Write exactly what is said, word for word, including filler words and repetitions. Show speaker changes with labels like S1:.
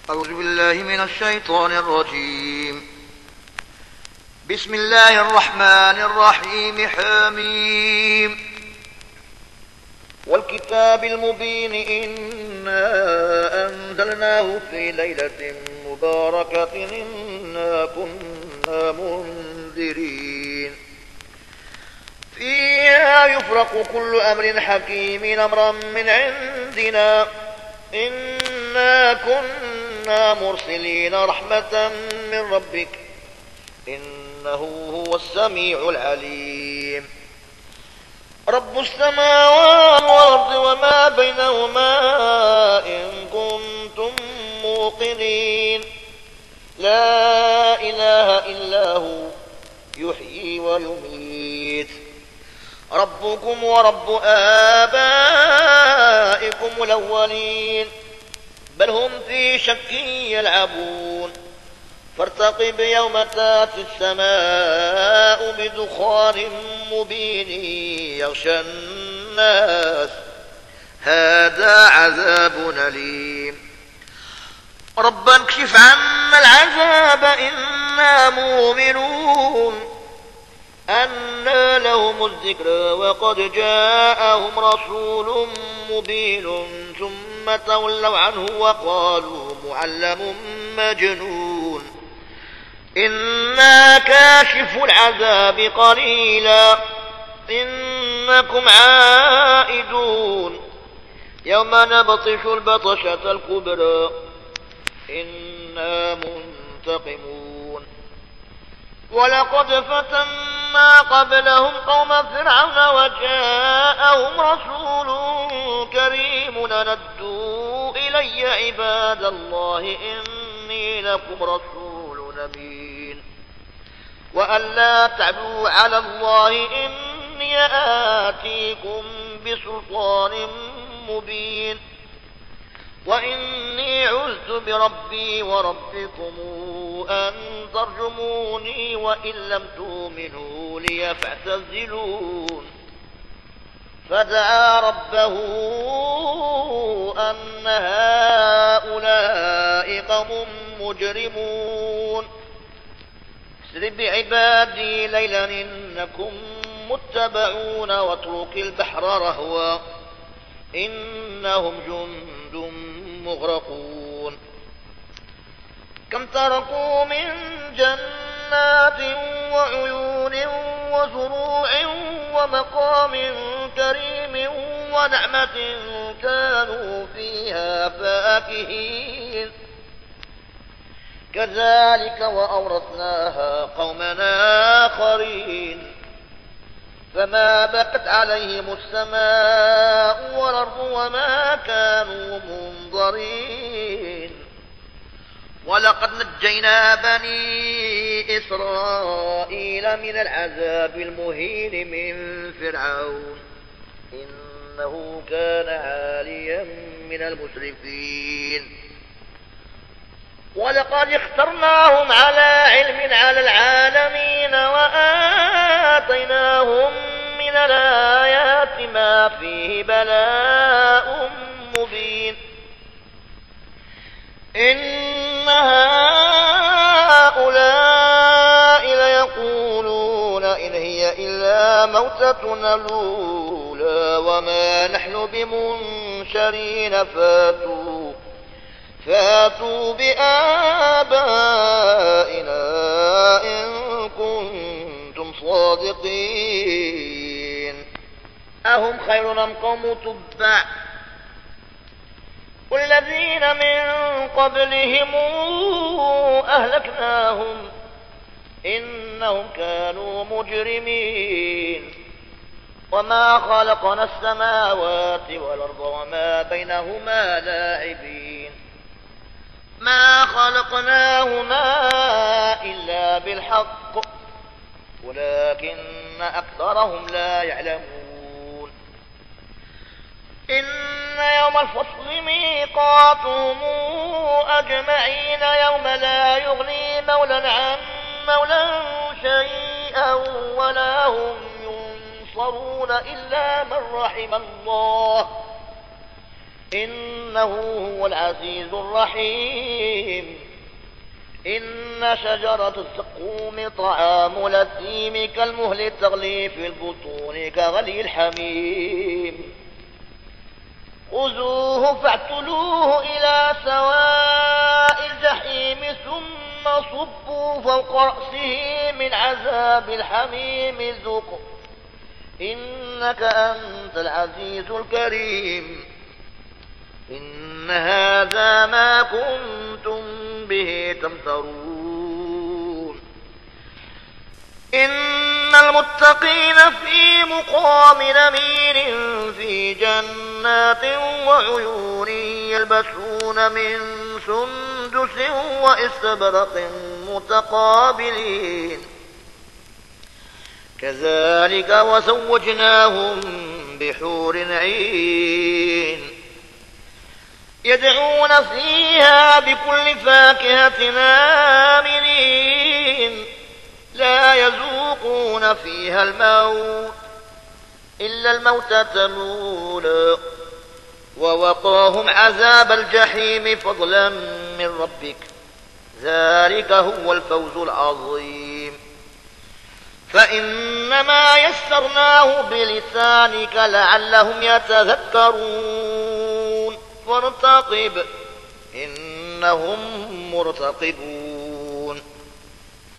S1: أعوذ بالله من الشيطان الرجيم. بسم الله الرحمن الرحيم. حميم والكتاب المبين إنا أنزلناه في ليلة مباركة إنا كنا منذرين فيها يفرق كل أمر حكيم أمرا من عندنا إنا كنا مرسلين رحمة من ربك إنه هو السميع العليم. رب السماوات والأرض وما بينهما إن كنتم موقنين لا إله إلا هو يحيي ويميت ربكم ورب آبائكم الأولين بل هم في شك يلعبون فارتقب يوم تاتي السماء بدخان مبين يغشى الناس هذا عذاب أليم. ربنا اكشف عنا العذاب إنا مؤمنون أنى لهم الذكرى وقد جاءهم رسول مبين ثم تولوا عنه وقالوا معلم مجنون إنا كاشف العذاب قليلا إنكم عائدون يوم نبطش البطشة الكبرى إنا منتقمون. ولقد فتنا قبلهم قوم فرعون وجاءهم رسول كريم ندوا إلي عباد الله إني لكم رسول أمين وأن لا تعلوا على الله إني آتيكم بسلطان مبين وإني عذت بربي وربكم أن ترجموني وإن لم تؤمنوا لي فاعتزلون. فدعا ربه أن هؤلاء قوم مجرمون اسر بعبادي ليلا إنكم متبعون واترك البحر رهوا إنهم جند مغرقون. كم تركوا من جنات وعيون وزروع ومقام كريم ونعمة كانوا فيها فاكهين كذلك وأورثناها قومنا آخرين فما بكت عليهم السماء والأرض وما كانوا منظرين. ولقد نجينا بني إسرائيل من العذاب المهين من فرعون إنه كان عاليا من المسرفين. ولقد اخترناهم على علم على العالمين وآتيناهم من الآيات ما فيه بلاء مبين. إن هؤلاء ليقولون إن هي إلا موتتنا الأولى وما نحن بمنشرين فاتوا فاتوا بآبائنا إن كنتم صادقين. أهم خير أم قوم تبع والذين من قبلهم أهلكناهم إنهم كانوا مجرمين. وما خلقنا السماوات والأرض وما بينهما لاعبين ما خلقناهما إلا بالحق ولكن أكثرهم لا يعلمون. إن يوم الفصل ميقاتهم أجمعين يوم لا يغني مولى عن مولى شيئا ولا هم ينصرون إلا من رحم الله إنه هو العزيز الرحيم. إن شجرة الزقوم طعام الأثيم كالمهل تغلي في البطون كغلي الحميم. خذوه فاعتلوه إلى سواء الجحيم ثم صبوا فوق رأسه من عذاب الحميم ذق إنك أنت العزيز الكريم. إن هذا ما كنتم به تمترون. إن المتقين في مقام أمين في جنات وعيون يلبسون من سندس وإستبرق متقابلين كذلك وزوجناهم بحور عين يدعون فيها بكل فاكهة آمنين لا يذوقون فيها الموت إلا الموتة الأولى ووقاهم عذاب الجحيم فضلا من ربك ذلك هو الفوز العظيم. فإنما يسرناه بلسانك لعلهم يتذكرون فارتقب إنهم مرتقبون.